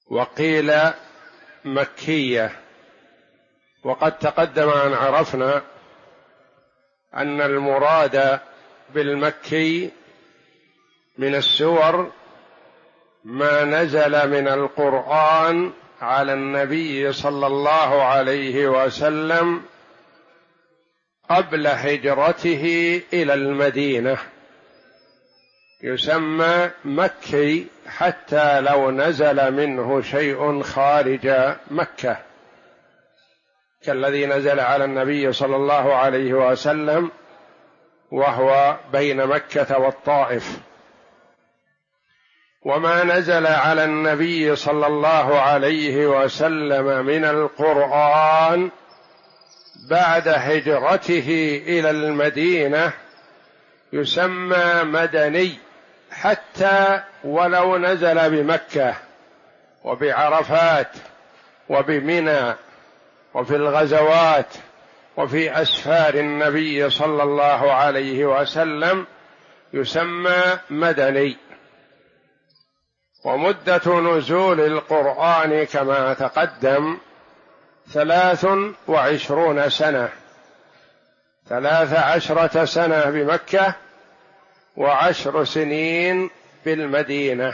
وقيل مكية. وقد تقدم أن عرفنا أن المراد بالمكي من السور ما نزل من القرآن على النبي صلى الله عليه وسلم قبل هجرته إلى المدينة، يسمى مكي حتى لو نزل منه شيء خارج مكة، كالذي نزل على النبي صلى الله عليه وسلم وهو بين مكة والطائف. وما نزل على النبي صلى الله عليه وسلم من القرآن بعد هجرته إلى المدينة يسمى مدني، حتى ولو نزل بمكة وبعرفات وبمنى وفي الغزوات وفي أسفار النبي صلى الله عليه وسلم يسمى مدني. ومدة نزول القرآن كما تقدم 23 سنة، 13 سنة بمكة و10 سنين بالمدينة.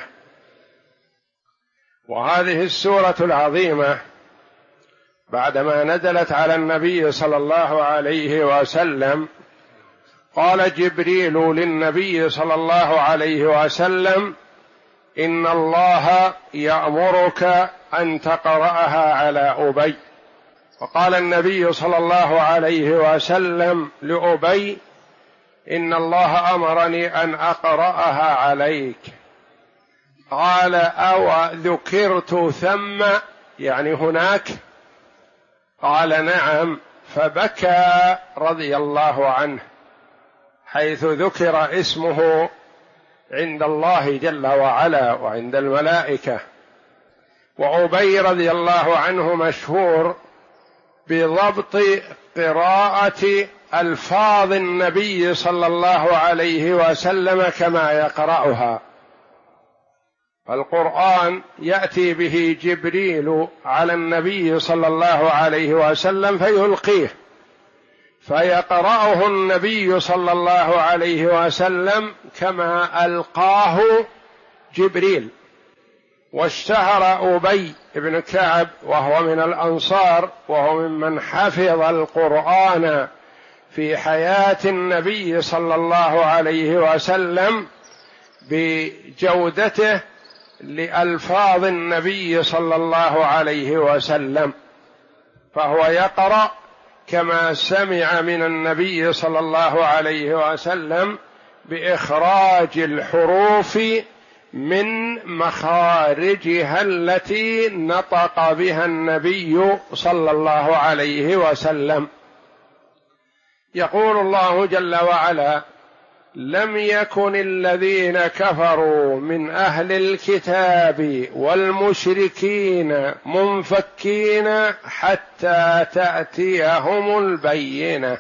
وهذه السورة العظيمة بعدما نزلت على النبي صلى الله عليه وسلم قال جبريل للنبي صلى الله عليه وسلم: إن الله يأمرك أن تقرأها على أبي. وقال النبي صلى الله عليه وسلم لأبي: إن الله أمرني أن أقرأها عليك. قال: أو ذكرت ثم، يعني هناك؟ قال: نعم. فبكى رضي الله عنه حيث ذكر اسمه عند الله جل وعلا وعند الملائكة. وأبي رضي الله عنه مشهور بضبط قراءة ألفاظ النبي صلى الله عليه وسلم كما يقرأها. القرآن يأتي به جبريل على النبي صلى الله عليه وسلم فيلقيه، فيقرأه النبي صلى الله عليه وسلم كما ألقاه جبريل. واشتهر أبي بن كعب وهو من الأنصار وهو ممن حفظ القرآن في حياة النبي صلى الله عليه وسلم بجودته لألفاظ النبي صلى الله عليه وسلم، فهو يقرأ كما سمع من النبي صلى الله عليه وسلم بإخراج الحروف من مخارجها التي نطق بها النبي صلى الله عليه وسلم. يقول الله جل وعلا: لم يكن الذين كفروا من أهل الكتاب والمشركين منفكين حتى تأتيهم البينة.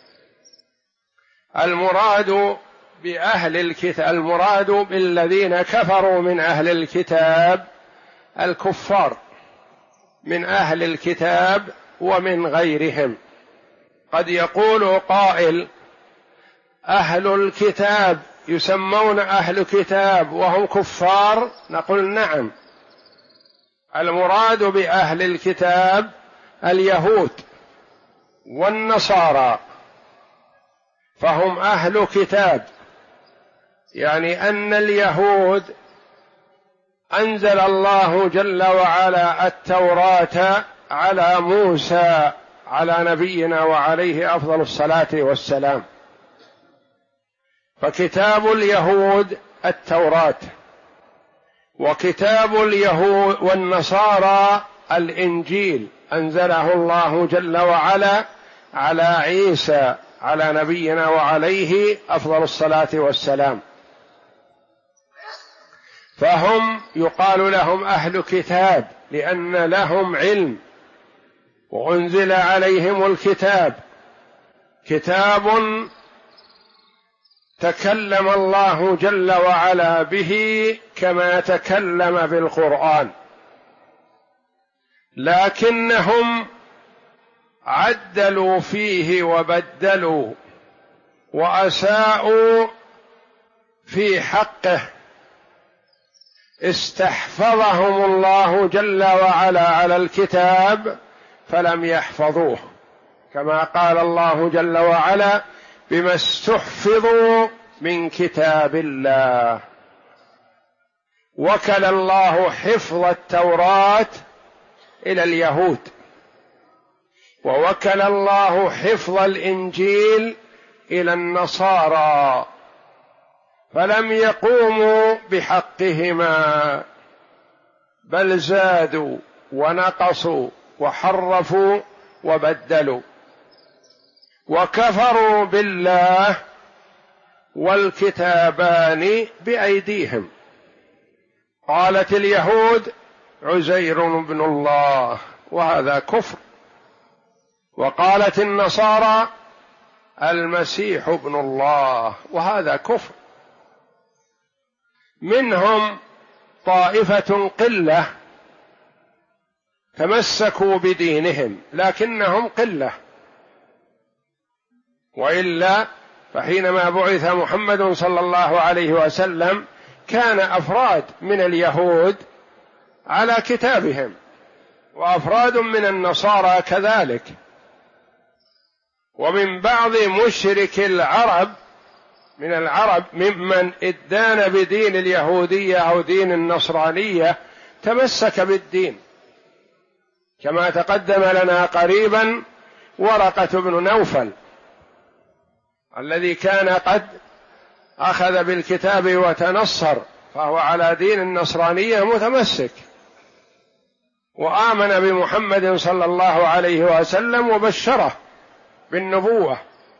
المراد بأهل الكتاب، المراد بالذين كفروا من أهل الكتاب الكفار من أهل الكتاب ومن غيرهم. قد يقول قائل: أهل الكتاب يسمون أهل كتاب وهم كفار؟ نقول: نعم، المراد بأهل الكتاب اليهود والنصارى، فهم أهل كتاب، يعني أن اليهود أنزل الله جل وعلا التوراة على موسى على نبينا وعليه أفضل الصلاة والسلام، فكتاب اليهود التوراة، وكتاب اليهود والنصارى الإنجيل أنزله الله جل وعلا على عيسى على نبينا وعليه أفضل الصلاة والسلام. فهم يقال لهم أهل كتاب لأن لهم علم وأنزل عليهم الكتاب، كتاب تكلم الله جل وعلا به كما تكلم بالقرآن، لكنهم عدلوا فيه وبدلوا وأساءوا في حقه، استحفظهم الله جل وعلا على الكتاب فلم يحفظوه، كما قال الله جل وعلا: بما استحفظوا من كتاب الله. وكل الله حفظ التوراة إلى اليهود، ووكل الله حفظ الإنجيل إلى النصارى، فلم يقوموا بحقهما، بل زادوا ونقصوا وحرفوا وبدلوا، وكفروا بالله والكتابان بأيديهم. قالت اليهود: عزير ابن الله، وهذا كفر، وقالت النصارى: المسيح ابن الله، وهذا كفر. منهم طائفة قلة تمسكوا بدينهم، لكنهم قلة، وإلا فحينما بعث محمد صلى الله عليه وسلم كان أفراد من اليهود على كتابهم، وأفراد من النصارى كذلك، ومن بعض مشرك العرب من العرب ممن ادان بدين اليهودية أو دين النصرانية تمسك بالدين، كما تقدم لنا قريبا ورقة بن نوفل الذي كان قد أخذ بالكتاب وتنصر، فهو على دين النصرانية متمسك، وآمن بمحمد صلى الله عليه وسلم وبشره بالنبوة،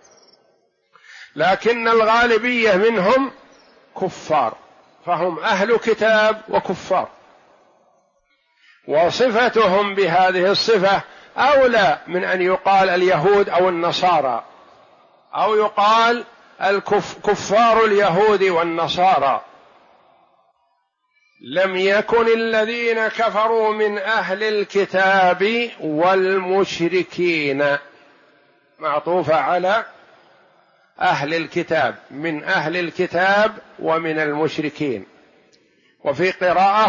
لكن الغالبية منهم كفار، فهم أهل كتاب وكفار، وصفتهم بهذه الصفة أولى من أن يقال اليهود أو النصارى، أو يقال كفار اليهود والنصارى. لم يكن الذين كفروا من أهل الكتاب والمشركين، معطوفة على أهل الكتاب، من أهل الكتاب ومن المشركين، وفي قراءة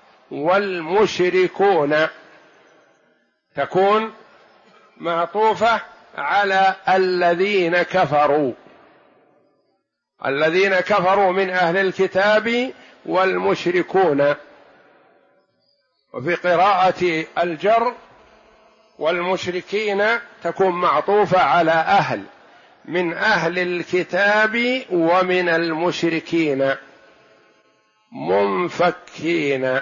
والمشركون تكون معطوفة على الذين كفروا، الذين كفروا من أهل الكتاب والمشركون. وفي قراءة الجر والمشركين تكون معطوفة على أهل، من أهل الكتاب ومن المشركين، منفكين.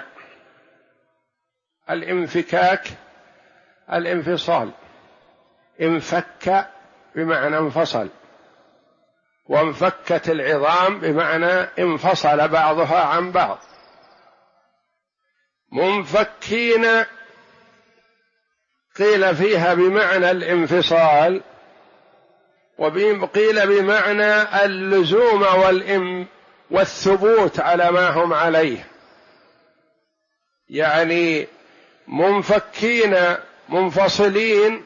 الانفكاك الانفصال، انفك بمعنى انفصل، وانفكت العظام بمعنى انفصل بعضها عن بعض. منفكين قيل فيها بمعنى الانفصال، وقيل بمعنى اللزوم والثبوت على ما هم عليه، يعني منفكين منفصلين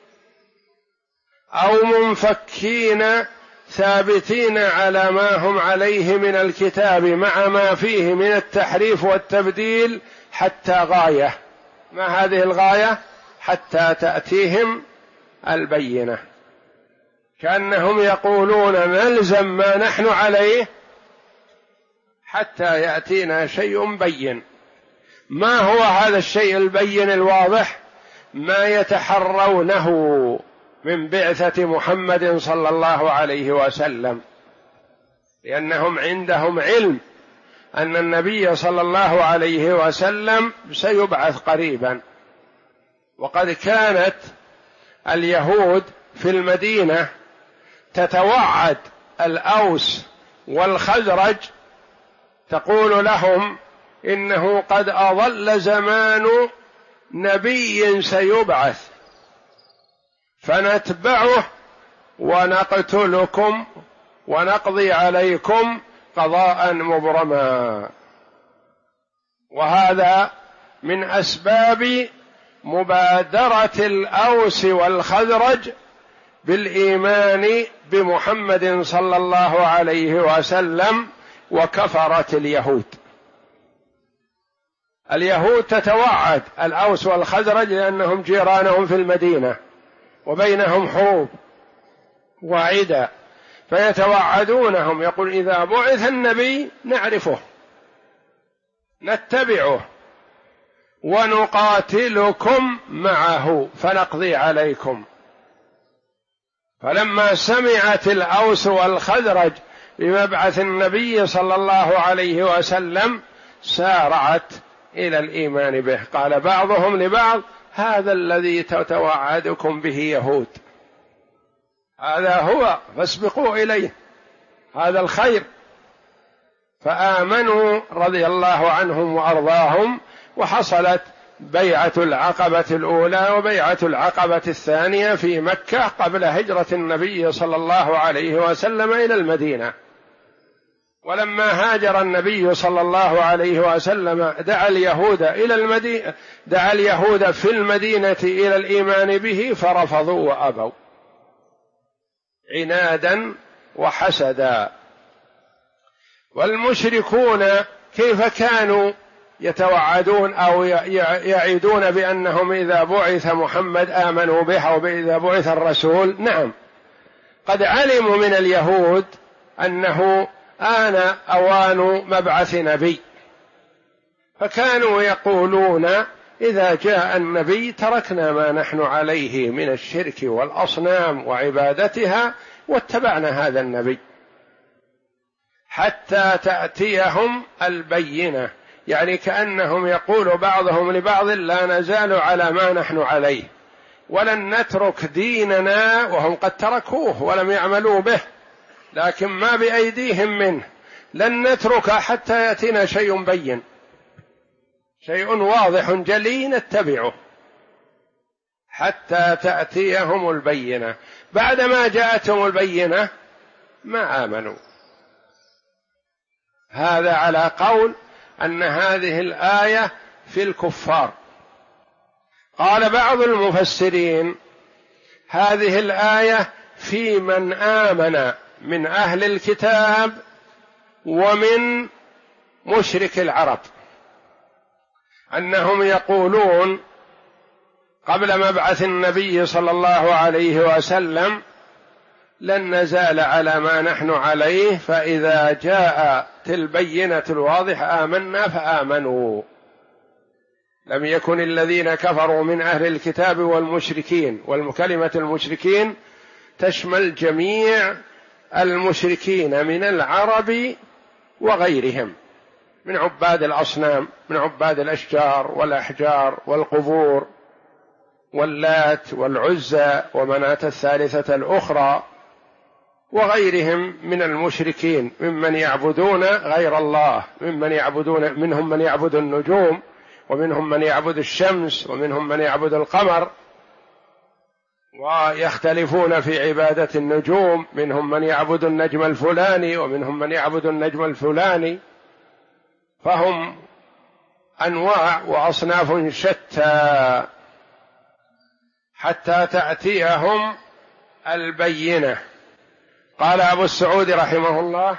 أو منفكين ثابتين على ما هم عليه من الكتاب مع ما فيه من التحريف والتبديل حتى غاية. ما هذه الغاية؟ حتى تأتيهم البينة، كأنهم يقولون نلزم ما نحن عليه حتى يأتينا شيء بين. ما هو هذا الشيء البين الواضح؟ ما يتحرونه من بعثة محمد صلى الله عليه وسلم، لأنهم عندهم علم أن النبي صلى الله عليه وسلم سيبعث قريبا. وقد كانت اليهود في المدينة تتوعد الأوس والخزرج، تقول لهم إنه قد أضل زمان نبي سيبعث، فنتبعه ونقتلكم ونقضي عليكم قضاء مبرما. وهذا من أسباب مبادرة الأوس والخزرج بالإيمان بمحمد صلى الله عليه وسلم وكفرت اليهود. اليهود تتوعد الأوس والخزرج لأنهم جيرانهم في المدينة وبينهم حروب وعدة، فيتوعدونهم، يقول إذا بعث النبي نعرفه نتبعه ونقاتلكم معه فنقضي عليكم. فلما سمعت الأوس والخزرج بمبعث النبي صلى الله عليه وسلم سارعت إلى الإيمان به. قال بعضهم لبعض هذا الذي تتوعدكم به يهود، هذا هو فاسبقوا إليه، هذا الخير. فآمنوا رضي الله عنهم وأرضاهم، وحصلت بيعة العقبة الأولى وبيعة العقبة الثانية في مكة قبل هجرة النبي صلى الله عليه وسلم إلى المدينة. ولما هاجر النبي صلى الله عليه وسلم دعا اليهود في المدينة إلى الإيمان به فرفضوا وأبوا عنادا وحسدا. والمشركون كيف كانوا يتوعدون أو يعيدون بأنهم إذا بعث محمد آمنوا به أو إذا بعث الرسول؟ نعم، قد علموا من اليهود أنه آن أوان مبعث نبي، فكانوا يقولون إذا جاء النبي تركنا ما نحن عليه من الشرك والأصنام وعبادتها واتبعنا هذا النبي حتى تأتيهم البينة. يعني كأنهم يقول بعضهم لبعض لا نزال على ما نحن عليه ولن نترك ديننا، وهم قد تركوه ولم يعملوا به لكن ما بأيديهم منه، لن نترك حتى يأتينا شيء بين، شيء واضح جلي نتبعه حتى تأتيهم البينة. بعدما جاءتهم البينة ما آمنوا. هذا على قول أن هذه الآية في الكفار. قال بعض المفسرين هذه الآية في من آمن من أهل الكتاب ومن مشرك العرب، أنهم يقولون قبل مبعث النبي صلى الله عليه وسلم لن نزال على ما نحن عليه، فإذا جاءت البينة الواضحة آمنا فآمنوا. لم يكن الذين كفروا من أهل الكتاب والمشركين، والكلمة المشركين تشمل جميع المشركين من العرب وغيرهم من عباد الأصنام، من عباد الأشجار والأحجار والقبور واللات والعزى ومناة الثالثة الأخرى وغيرهم من المشركين ممن يعبدون غير الله، منهم من يعبد النجوم، ومنهم من يعبد الشمس، ومنهم من يعبد القمر، ويختلفون في عبادة النجوم، منهم من يعبد النجم الفلاني ومنهم من يعبد النجم الفلاني، فهم أنواع وأصناف شتى حتى تأتيهم البينة. قال أبو السعود رحمه الله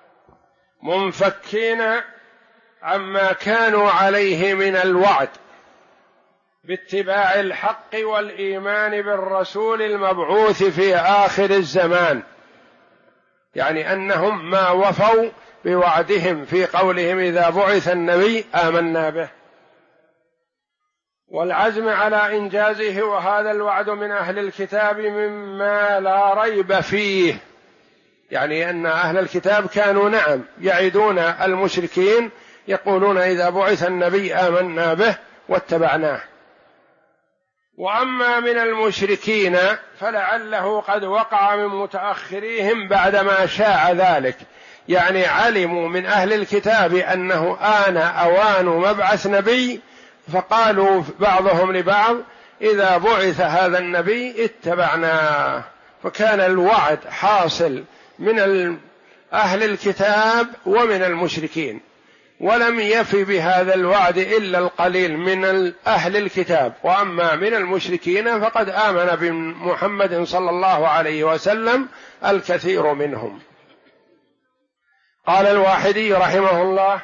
منفكين عما كانوا عليه من الوعد باتباع الحق والإيمان بالرسول المبعوث في آخر الزمان، يعني أنهم ما وفوا بوعدهم في قولهم إذا بعث النبي آمنا به، والعزم على إنجازه، وهذا الوعد من أهل الكتاب مما لا ريب فيه. يعني أن أهل الكتاب كانوا نعم يعدون المشركين، يقولون إذا بعث النبي آمنا به واتبعناه. وأما من المشركين فلعله قد وقع من متأخريهم بعدما شاع ذلك، يعني علموا من أهل الكتاب أنه آن أوان مبعث نبي، فقالوا بعضهم لبعض إذا بعث هذا النبي اتبعناه، فكان الوعد حاصل من أهل الكتاب ومن المشركين. ولم يف بهذا الوعد إلا القليل من أهل الكتاب، وأما من المشركين فقد آمن بمحمد صلى الله عليه وسلم الكثير منهم. قال الواحدي رحمه الله: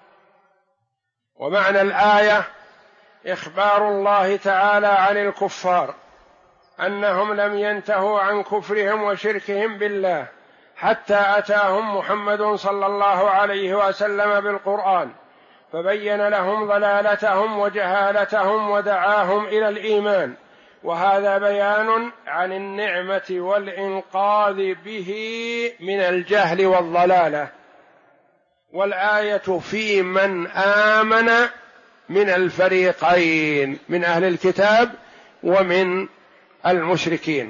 ومعنى الآية إخبار الله تعالى عن الكفار أنهم لم ينتهوا عن كفرهم وشركهم بالله حتى أتاهم محمد صلى الله عليه وسلم بالقرآن فبين لهم ضلالتهم وجهالتهم ودعاهم إلى الإيمان، وهذا بيان عن النعمة والإنقاذ به من الجهل والضلالة. والآية في من آمن من الفريقين، من أهل الكتاب ومن المشركين.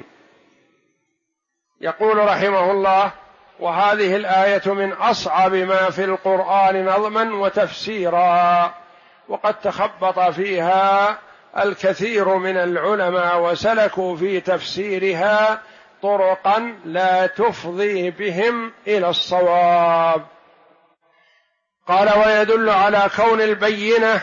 يقول رحمه الله: وهذه الآية من أصعب ما في القرآن نظما وتفسيرا، وقد تخبط فيها الكثير من العلماء وسلكوا في تفسيرها طرقا لا تفضي بهم إلى الصواب. قال: ويدل على كون البينة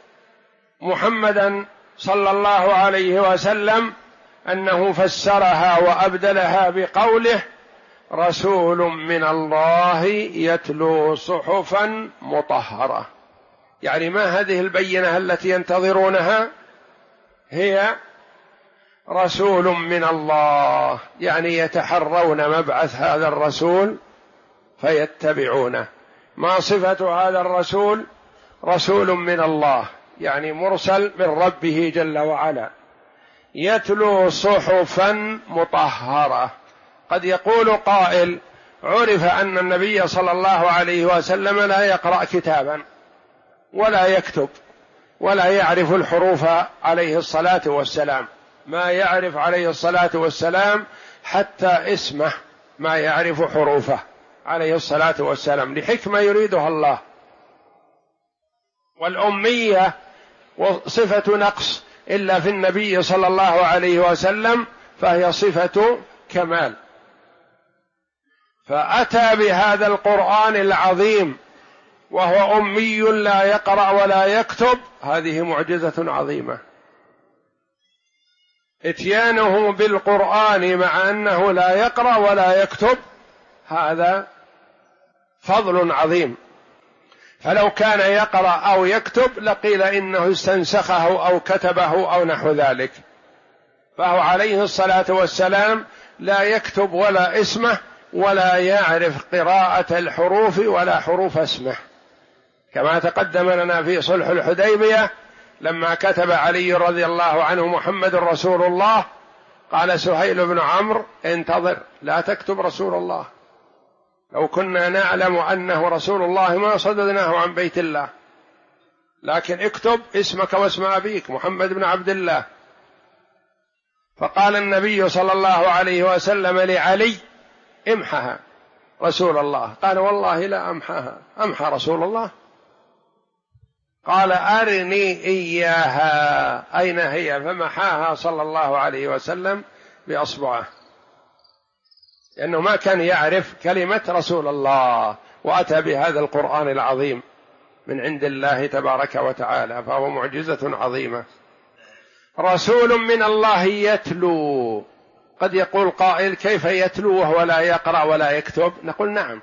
محمدا صلى الله عليه وسلم أنه فسرها وأبدلها بقوله: رسول من الله يتلو صحفا مطهرة. يعني ما هذه البينة التي ينتظرونها؟ هي رسول من الله، يعني يتحرون مبعث هذا الرسول فيتبعونه. ما صفة هذا الرسول؟ رسول من الله، يعني مرسل من ربه جل وعلا، يتلو صحفا مطهرة. قد يقول قائل: عرف أن النبي صلى الله عليه وسلم لا يقرأ كتابا ولا يكتب ولا يعرف الحروف عليه الصلاة والسلام، ما يعرف عليه الصلاة والسلام حتى اسمه ما يعرف حروفه عليه الصلاة والسلام، لحكمة يريدها الله. والأمية صفة نقص، إلا في النبي صلى الله عليه وسلم فهي صفة كمال. فأتى بهذا القرآن العظيم وهو أمي لا يقرأ ولا يكتب، هذه معجزة عظيمة. إتيانه بالقرآن مع أنه لا يقرأ ولا يكتب هذا فضل عظيم، فلو كان يقرأ أو يكتب لقيل إنه استنسخه أو كتبه أو نحو ذلك، فهو عليه الصلاة والسلام لا يكتب ولا اسمه ولا يعرف قراءة الحروف ولا حروف اسمه، كما تقدم لنا في صلح الحديبية لما كتب علي رضي الله عنه: محمد رسول الله، قال سهيل بن عمرو: انتظر لا تكتب رسول الله، لو كنا نعلم أنه رسول الله ما صددناه عن بيت الله، لكن اكتب اسمك واسم أبيك محمد بن عبد الله. فقال النبي صلى الله عليه وسلم لعلي: امحها رسول الله. قال: والله لا أمحاها، أمحى رسول الله؟ قال: أرني إياها، أين هي؟ فمحاها صلى الله عليه وسلم بأصبعه، لأنه ما كان يعرف كلمة رسول الله، وأتى بهذا القرآن العظيم من عند الله تبارك وتعالى، فهو معجزة عظيمة. رسول من الله يتلو. قد يقول قائل: كيف يتلو وهو لا يقرأ ولا يكتب؟ نقول: نعم،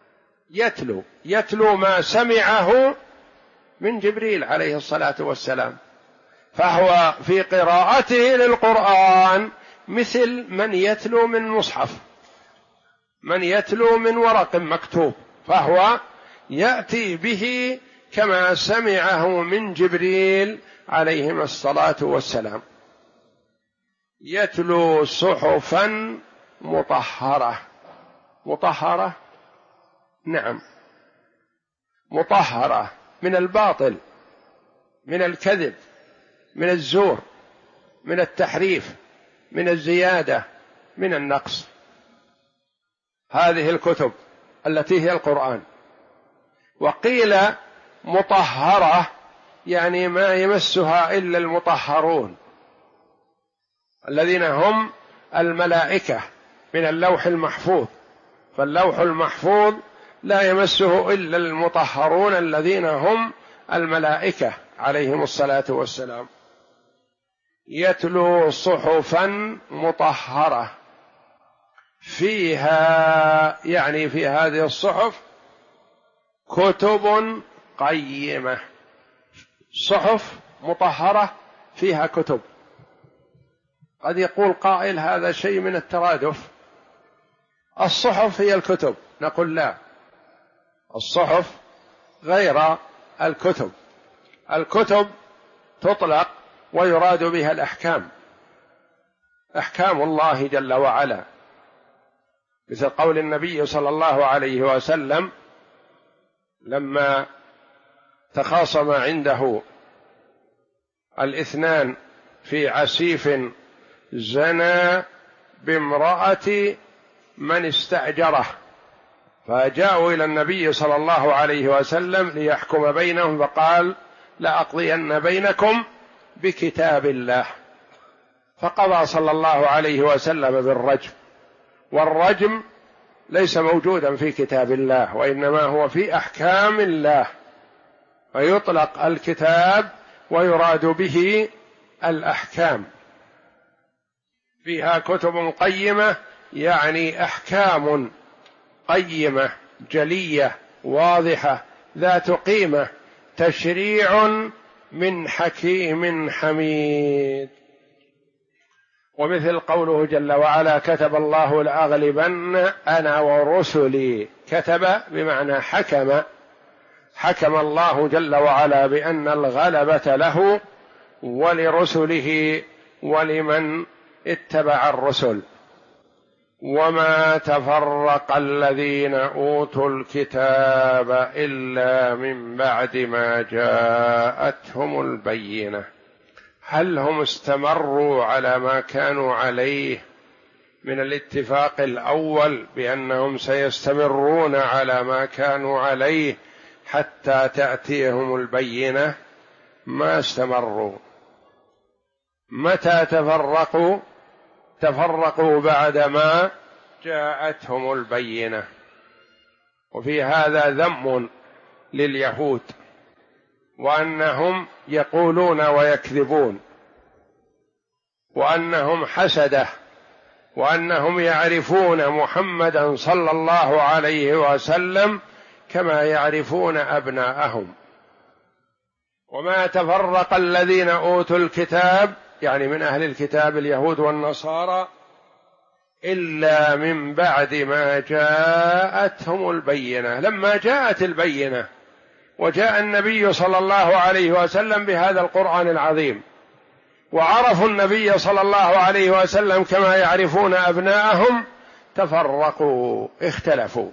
يتلو ما سمعه من جبريل عليه الصلاة والسلام، فهو في قراءته للقرآن مثل من يتلو من مصحف، من يتلو من ورق مكتوب، فهو يأتي به كما سمعه من جبريل عليهما الصلاة والسلام. يتلو صحفا مطهرة. مطهرة، نعم، مطهرة من الباطل، من الكذب، من الزور، من التحريف، من الزيادة، من النقص. هذه الكتب التي هي القرآن. وقيل مطهرة يعني ما يمسها إلا المطهرون الذين هم الملائكة من اللوح المحفوظ، فاللوح المحفوظ لا يمسه إلا المطهرون الذين هم الملائكة عليهم الصلاة والسلام. يتلو صحفا مطهرة فيها، يعني في هذه الصحف كتب قيمة. صحف مطهرة فيها كتب. قد يقول قائل هذا شيء من الترادف، الصحف هي الكتب. نقول لا، الصحف غير الكتب. الكتب تطلق ويراد بها الأحكام، أحكام الله جل وعلا، مثل قول النبي صلى الله عليه وسلم لما تخاصم عنده الاثنان في عسيف زنى بامرأة من استأجره، فجاءوا إلى النبي صلى الله عليه وسلم ليحكم بينهم، فقال لأقضين بينكم بكتاب الله، فقضى صلى الله عليه وسلم بالرجم. والرجم ليس موجودا في كتاب الله، وإنما هو في أحكام الله، فيطلق الكتاب ويراد به الأحكام. فيها كتب قيمة يعني أحكام قيمة جلية واضحة ذات قيمة، تشريع من حكيم حميد. ومثل قوله جل وعلا كتب الله لأغلبن أنا ورسلي. كتب بمعنى حكم، حكم الله جل وعلا بأن الغلبة له ولرسله ولمن اتبع الرسل. وما تفرق الذين أوتوا الكتاب إلا من بعد ما جاءتهم البينة. هل هم استمروا على ما كانوا عليه من الاتفاق الأول بأنهم سيستمرون على ما كانوا عليه حتى تأتيهم البينة؟ ما استمروا. متى تفرقوا؟ تفرقوا بعدما جاءتهم البينة. وفي هذا ذم لليهود، وأنهم يقولون ويكذبون، وأنهم حسدة، وأنهم يعرفون محمدا صلى الله عليه وسلم كما يعرفون أبناءهم. وما تفرق الذين أوتوا الكتاب، يعني من أهل الكتاب اليهود والنصارى، إلا من بعد ما جاءتهم البينة. لما جاءت البينة وجاء النبي صلى الله عليه وسلم بهذا القرآن العظيم، وعرفوا النبي صلى الله عليه وسلم كما يعرفون أبناءهم، تفرقوا، اختلفوا.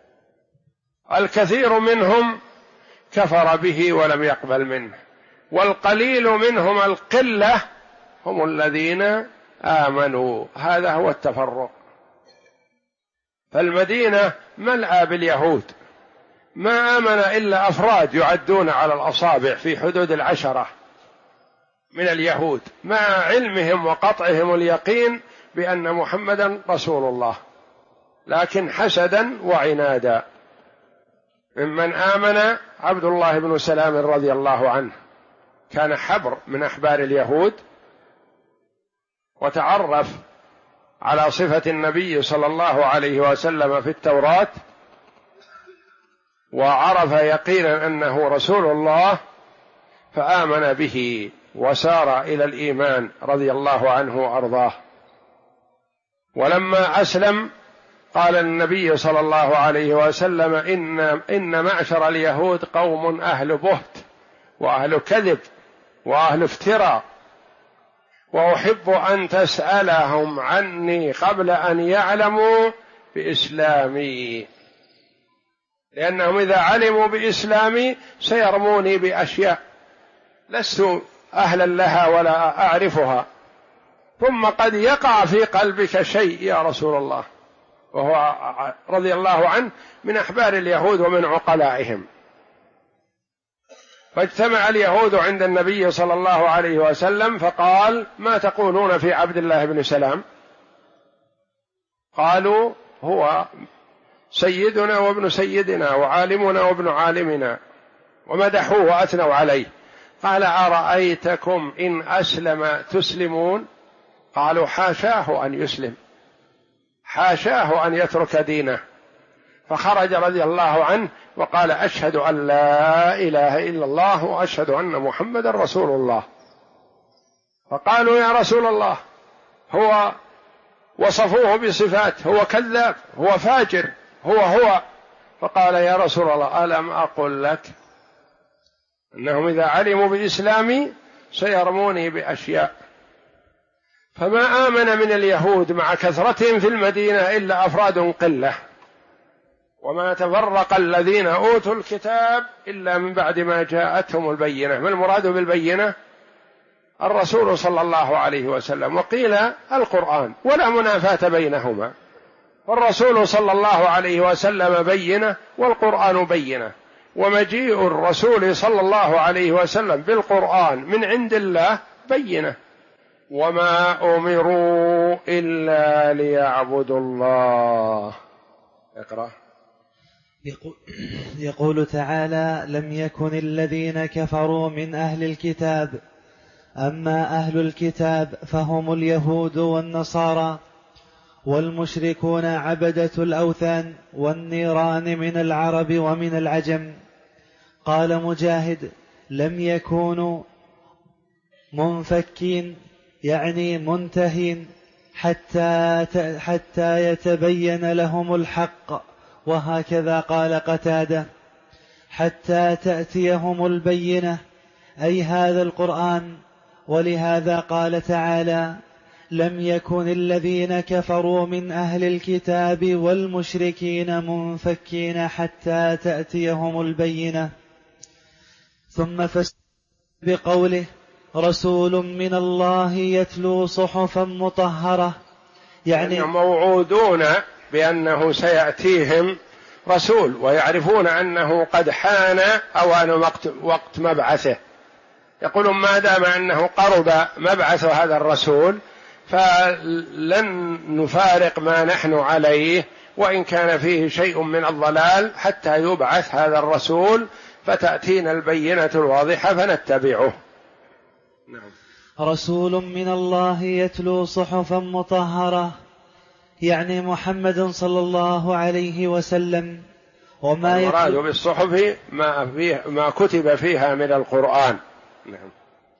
الكثير منهم كفر به ولم يقبل منه، والقليل منهم، القلة، هم الذين آمنوا. هذا هو التفرق. فالمدينة ملأى باليهود، ما آمن إلا أفراد يعدون على الأصابع في حدود 10 من اليهود، مع علمهم وقطعهم اليقين بأن محمدا رسول الله، لكن حسدا وعنادا. ممن آمن عبد الله بن سلام رضي الله عنه، كان حبر من أحبار اليهود، وتعرف على صفة النبي صلى الله عليه وسلم في التوراة، وعرف يقينا أنه رسول الله، فآمن به وسار إلى الإيمان رضي الله عنه وأرضاه. ولما أسلم قال النبي صلى الله عليه وسلم إن معشر اليهود قوم أهل بهت وأهل كذب وأهل افتراء، وأحب أن تسألهم عني قبل أن يعلموا بإسلامي، لأنهم إذا علموا بإسلامي سيرموني بأشياء لست أهلا لها ولا أعرفها، ثم قد يقع في قلبك شيء يا رسول الله. وهو رضي الله عنه من أحبار اليهود ومن عقلائهم. فاجتمع اليهود عند النبي صلى الله عليه وسلم، فقال: ما تقولون في عبد الله بن سلام؟ قالوا: هو سيدنا وابن سيدنا وعالمنا وابن عالمنا، ومدحوه وأثنوا عليه. قال أرأيتكم إن أسلم تسلمون؟ قالوا حاشاه أن يسلم، حاشاه أن يترك دينه. فخرج رضي الله عنه وقال أشهد أن لا إله إلا الله وأشهد أن محمدا رسول الله. فقالوا يا رسول الله هو وصفوه بصفات، هو كذاب، هو فاجر، هو. فقال يا رسول الله ألم أقل لك أنهم إذا علموا بإسلامي سيرموني بأشياء؟ فما آمن من اليهود مع كثرتهم في المدينة إلا أفراد قلة، وما تفرق الذين أوتوا الكتاب إلا من بعد ما جاءتهم البينة. ما المراد بالبينة؟ الرسول صلى الله عليه وسلم، وقيل القرآن، ولا منافاة بينهما. والرسول صلى الله عليه وسلم بينة والقرآن بينة، ومجيء الرسول صلى الله عليه وسلم بالقرآن من عند الله بينة. وما أمروا إلا ليعبدوا الله. اقرأ. يقول تعالى: لم يكن الذين كفروا من أهل الكتاب، أما أهل الكتاب فهم اليهود والنصارى، والمشركون عبدة الأوثان والنيران من العرب ومن العجم. قال مجاهد: لم يكونوا منفكين، يعني منتهين، حتى يتبين لهم الحق. وهكذا قال قتادة: حتى تأتيهم البينة، أي هذا القرآن. ولهذا قال تعالى: لم يكن الذين كفروا من أهل الكتاب والمشركين منفكين حتى تأتيهم البينة. ثم فسر بقوله: رسول من الله يتلو صحفا مطهرة، يعني موعودون بأنه سيأتيهم رسول، ويعرفون أنه قد حان أوان وقت مبعثه. يقولون ما دام أنه قرب مبعث هذا الرسول فلن نفارق ما نحن عليه، وإن كان فيه شيء من الضلال، حتى يبعث هذا الرسول فتأتينا البينة الواضحة فنتبعه. نعم. رسول من الله يتلو صحفا مطهرة، يعني محمد صلى الله عليه وسلم. وما المراد بالصحف ما كتب فيها من القرآن. نعم.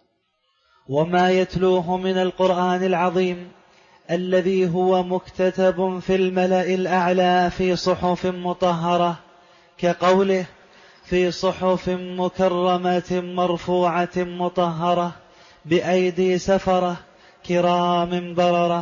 وما يتلوه من القرآن العظيم الذي هو مكتتب في الملأ الأعلى في صحف مطهرة، كقوله: في صحف مكرمة مرفوعة مطهرة بأيدي سفرة كرام بررة.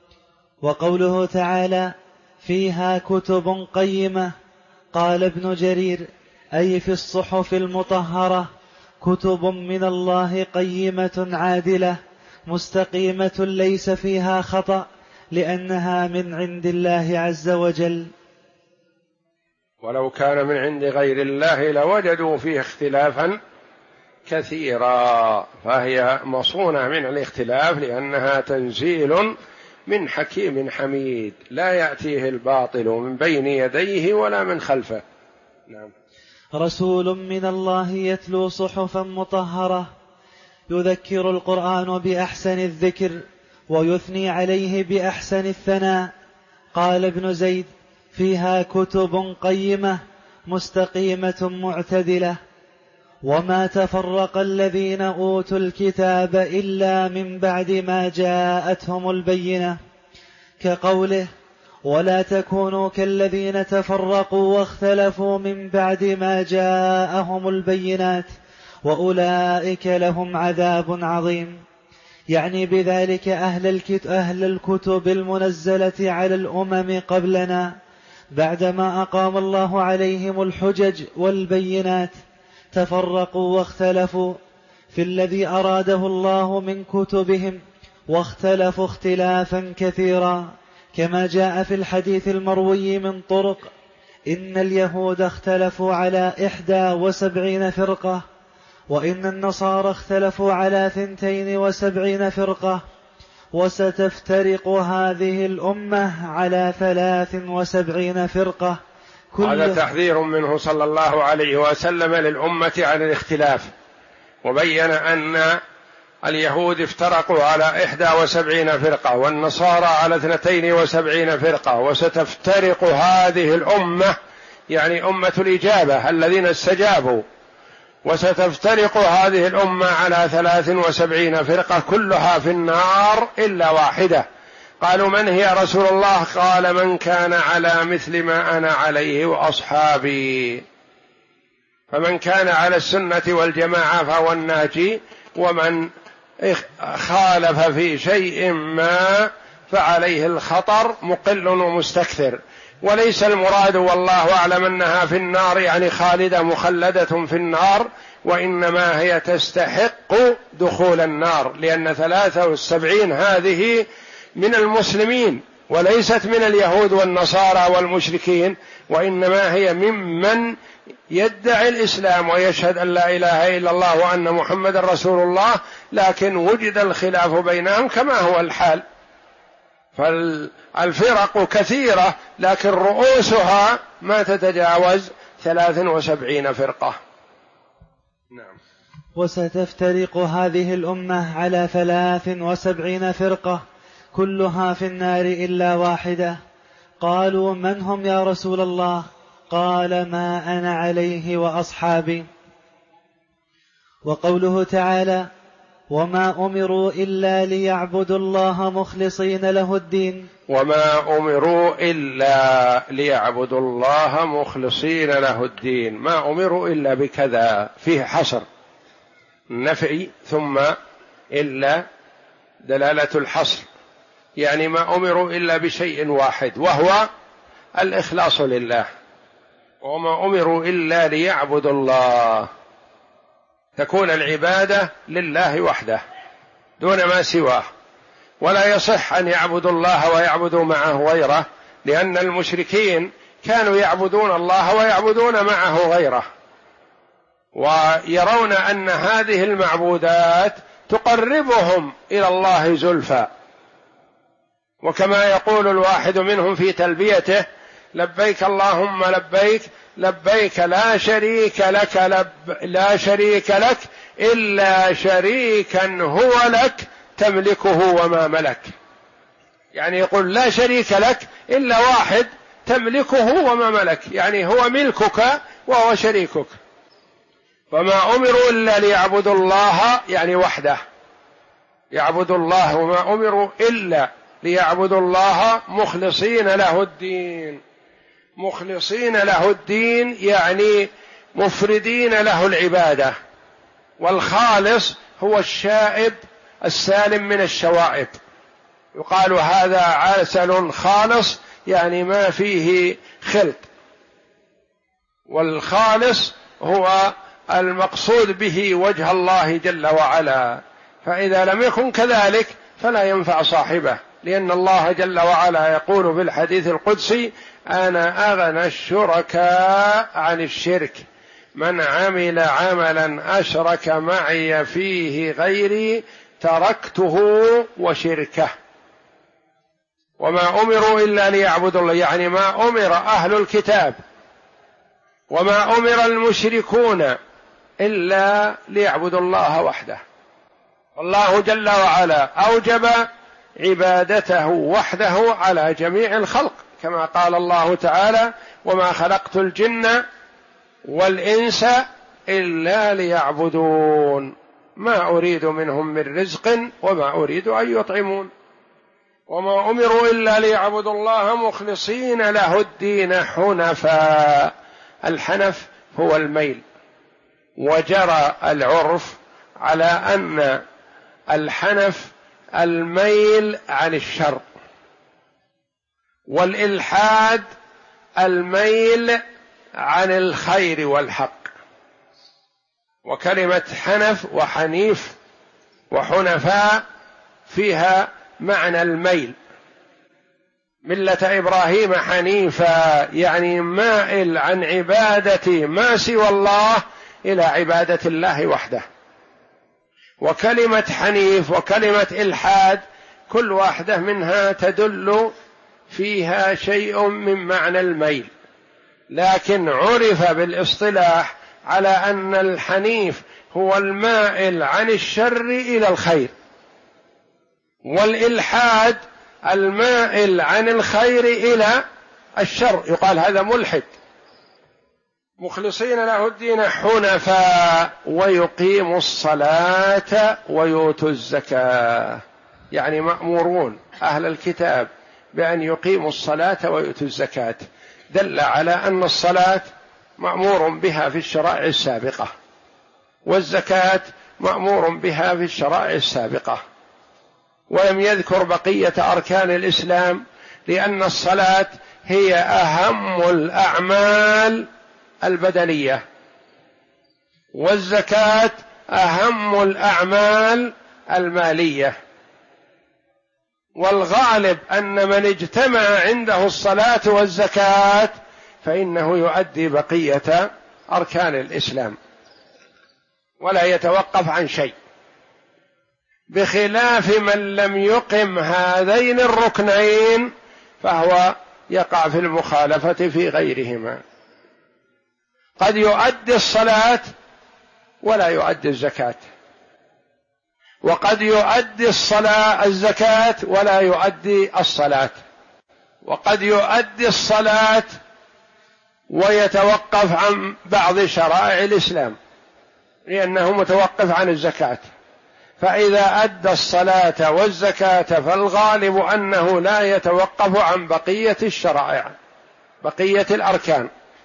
وقوله تعالى: فيها كتب قيمة، قال ابن جرير: أي في الصحف المطهرة كتب من الله قيمة عادلة مستقيمة ليس فيها خطأ، لأنها من عند الله عز وجل. ولو كان من عند غير الله لوجدوا فيه اختلافا كثيرا، فهي مصونة من الاختلاف لأنها تنزيل من حكيم حميد لا يأتيه الباطل من بين يديه ولا من خلفه. نعم. رسول من الله يتلو صحفا مطهرة، يذكر القرآن بأحسن الذكر ويثني عليه بأحسن الثناء. قال ابن زيد: فيها كتب قيمة مستقيمة معتدلة. وما تفرق الذين أوتوا الكتاب إلا من بعد ما جاءتهم البينة، كقوله: ولا تكونوا كالذين تفرقوا واختلفوا من بعد ما جاءهم البينات وأولئك لهم عذاب عظيم. يعني بذلك أهل الكتب المنزلة على الأمم قبلنا بعدما أقام الله عليهم الحجج والبينات تفرقوا واختلفوا في الذي أراده الله من كتبهم، واختلفوا اختلافا كثيرا، كما جاء في الحديث المروي من طرق: إن اليهود اختلفوا على 71 فرقة، وإن النصارى اختلفوا على 72 فرقة، وستفترق هذه الأمة على 73 فرقة هذا تحذير منه صلى الله عليه وسلم للأمة عن الاختلاف، وبين أن اليهود افترقوا على 71 فرقة والنصارى على 72 فرقة، وستفترق هذه الأمة يعني أمة الإجابة الذين استجابوا، وستفترق هذه الأمة على 73 فرقة كلها في النار إلا واحدة. قالوا من هي رسول الله؟ قال من كان على مثل ما أنا عليه وأصحابي، فمن كان على السنة والجماعة فهو الناجي، ومن خالف في شيء ما فعليه الخطر مقل ومستكثر. وليس المراد والله أعلم أنها في النار يعني خالدة مخلدة في النار، وإنما هي تستحق دخول النار، لأن 73 هذه من المسلمين وليست من اليهود والنصارى والمشركين، وإنما هي ممن يدعي الإسلام ويشهد أن لا إله إلا الله وأن محمد رسول الله، لكن وجد الخلاف بينهم كما هو الحال. فالفرق كثيرة لكن رؤوسها ما تتجاوز 73 فرقة. نعم. وستفترق هذه الأمة على 73 فرقة كلها في النار إلا واحدة. قالوا من هم يا رسول الله؟ قال ما أنا عليه وأصحابي. وقوله تعالى وما أمروا إلا ليعبدوا الله مخلصين له الدين. وما أمروا إلا ليعبدوا الله مخلصين له الدين، ما أمروا إلا بكذا، فيه حصر نفي ثم إلا دلالة الحصر، يعني ما أمروا إلا بشيء واحد وهو الإخلاص لله. وما أمروا إلا ليعبدوا الله، تكون العبادة لله وحده دون ما سواه، ولا يصح أن يعبدوا الله ويعبدوا معه غيره، لأن المشركين كانوا يعبدون الله ويعبدون معه غيره، ويرون أن هذه المعبودات تقربهم إلى الله زلفى. وكما يقول الواحد منهم في تلبيته لبيك اللهم لبيك لبيك لا شريك لك لا شريك لك إلا شريكا هو لك تملكه وما ملك، يعني يقول لا شريك لك إلا واحد تملكه وما ملك، يعني هو ملكك وهو شريكك. فما أمروا إلا ليعبدوا الله يعني وحده، يعبدوا الله، وما أمروا إلا ليعبدوا الله مخلصين له الدين. مخلصين له الدين يعني مفردين له العبادة، والخالص هو الشائب السالم من الشوائب، يقال هذا عسل خالص يعني ما فيه خلط، والخالص هو المقصود به وجه الله جل وعلا. فإذا لم يكن كذلك فلا ينفع صاحبه، لأن الله جل وعلا يقول في الحديث القدسي أنا أغنى الشركاء عن الشرك، من عمل عملا أشرك معي فيه غيري تركته وشركه. وما أمروا إلا ليعبدوا الله، يعني ما أمر أهل الكتاب وما أمر المشركون إلا ليعبدوا الله وحده. الله جل وعلا أوجب عبادته وحده على جميع الخلق، كما قال الله تعالى وما خلقت الجن والإنس إلا ليعبدون ما أريد منهم من رزق وما أريد أن يطعمون. وما أمروا إلا ليعبدوا الله مخلصين له الدين حنفاء. الحنف هو الميل، وجرى العرف على أن الحنف الميل عن الشر، والإلحاد الميل عن الخير والحق. وكلمة حنف وحنيف وحنفاء فيها معنى الميل. ملة إبراهيم حنيفا يعني مائل عن عبادة ما سوى الله إلى عبادة الله وحده. وكلمة حنيف وكلمة إلحاد كل واحدة منها تدل فيها شيء من معنى الميل، لكن عرف بالاصطلاح على أن الحنيف هو المائل عن الشر إلى الخير، والإلحاد المائل عن الخير إلى الشر، يقال هذا ملحد. مخلصين له الدين حنفاء ويقيموا الصلاة ويؤتوا الزكاة، يعني مأمورون أهل الكتاب بأن يقيموا الصلاة ويؤتوا الزكاة، دل على أن الصلاة مأمور بها في الشرائع السابقة، والزكاة مأمور بها في الشرائع السابقة. ولم يذكر بقية أركان الإسلام، لأن الصلاة هي أهم الأعمال البدنية، والزكاة أهم الأعمال المالية. والغالب أن من اجتمع عنده الصلاة والزكاة فإنه يؤدي بقية أركان الإسلام ولا يتوقف عن شيء، بخلاف من لم يقم هذين الركنين فهو يقع في المخالفة في غيرهما. قد يؤدي الصلاة ولا يؤدي الزكاة، وقد يؤدي الزكاة ولا يؤدي الصلاة، وقد يؤدي الصلاة ويتوقف عن بعض شرائع الإسلام لأنه متوقف عن الزكاة. فإذا أدى الصلاة والزكاة فالغالب أنه لا يتوقف عن بقية الشرائع، بقية الأركان.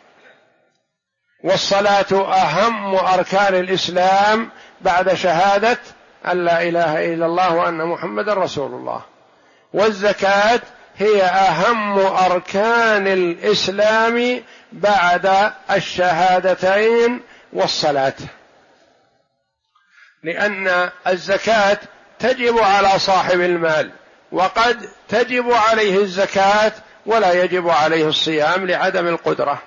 والصلاة أهم أركان الإسلام بعد شهادة أن لا إله إلا الله وأن محمد رسول الله، والزكاة هي أهم أركان الإسلام بعد الشهادتين والصلاة، لأن الزكاة تجب على صاحب المال، وقد تجب عليه الزكاة ولا يجب عليه الصيام لعدم القدرة،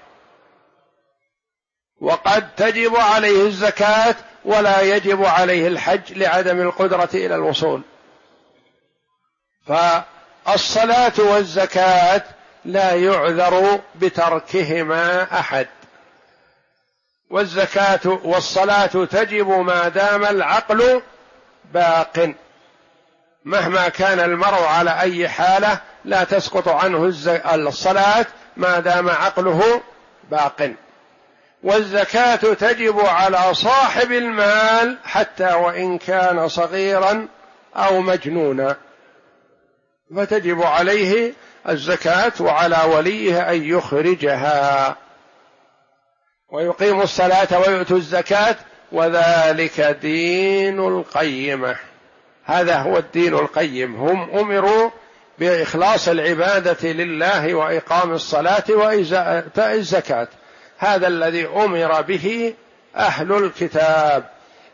وقد تجب عليه الزكاة ولا يجب عليه الحج لعدم القدرة إلى الوصول. فالصلاة والزكاة لا يعذر بتركهما أحد، والزكاة والصلاة تجب ما دام العقل باق، مهما كان المرء على أي حالة لا تسقط عنه الصلاة ما دام عقله باق. والزكاة تجب على صاحب المال حتى وإن كان صغيرا أو مجنونا، فتجب عليه الزكاة وعلى وليه أن يخرجها. ويقيم الصلاة ويؤتوا الزكاة وذلك دين القيمة، هذا هو الدين القيم. هم أمروا بإخلاص العبادة لله وإقام الصلاة وإيتاء الزكاة، هذا الذي أمر به أهل الكتاب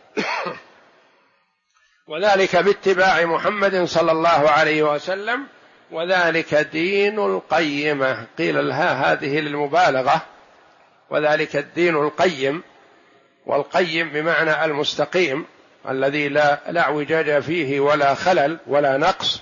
وذلك باتباع محمد صلى الله عليه وسلم، وذلك دين القيمة. قيل لها هذه للمبالغة، وذلك الدين القيم، والقيم بمعنى المستقيم الذي لا اعوجاج فيه ولا خلل ولا نقص،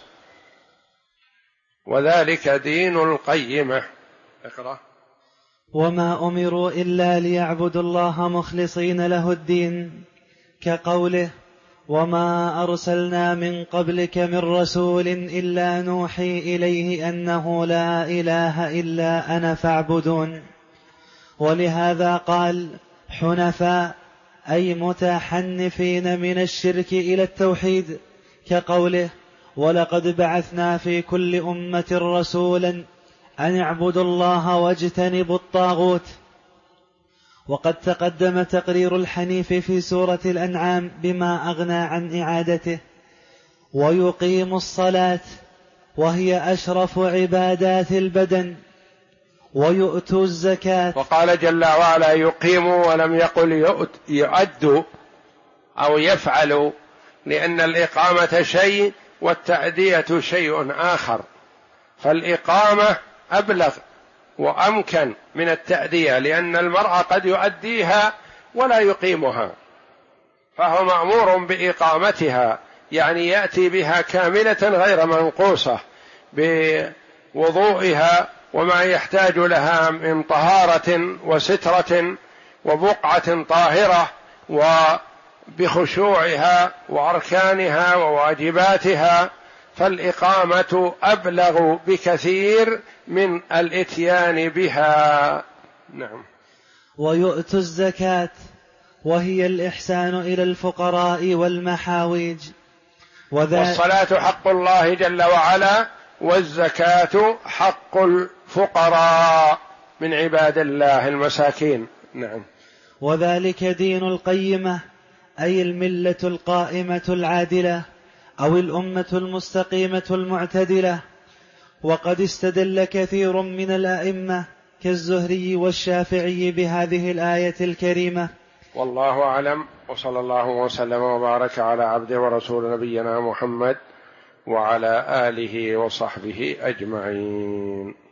وذلك دين القيمة. اقرأ. وما أمروا إلا ليعبدوا الله مخلصين له الدين، كقوله وما أرسلنا من قبلك من رسول إلا نوحي إليه أنه لا إله إلا أنا فاعبدون. ولهذا قال حنفاء أي متحنفين من الشرك إلى التوحيد، كقوله ولقد بعثنا في كل أمة رسولا أن اعبدوا الله واجتنبوا الطاغوت. وقد تقدم تقرير الحنيف في سورة الأنعام بما أغنى عن إعادته. ويقيم الصلاة وهي أشرف عبادات البدن، ويؤتوا الزكاة. وقال جل وعلا يقيموا ولم يقل يؤدوا أو يفعلوا، لأن الإقامة شيء والتأدية شيء آخر، فالإقامة أبلغ وأمكن من التأدية، لأن المرء قد يؤديها ولا يقيمها، فهو مأمور بإقامتها، يعني يأتي بها كاملة غير منقوصة، بوضوئها وما يحتاج لها من طهارة وسترة وبقعة طاهرة وبخشوعها وأركانها وواجباتها، فالإقامة أبلغ بكثير من الإتيان بها. نعم. ويؤتوا الزكاة وهي الإحسان إلى الفقراء والمحاويج. والصلاة حق الله جل وعلا، والزكاة حق الفقراء من عباد الله المساكين. نعم. وذلك دين القيمة، أي الملة القائمة العادلة، أو الأمة المستقيمة المعتدلة. وقد استدل كثير من الأئمة كالزهري والشافعي بهذه الآية الكريمة. والله أعلم، وصلى الله وسلم وبارك على عبده ورسول نبينا محمد وعلى آله وصحبه أجمعين.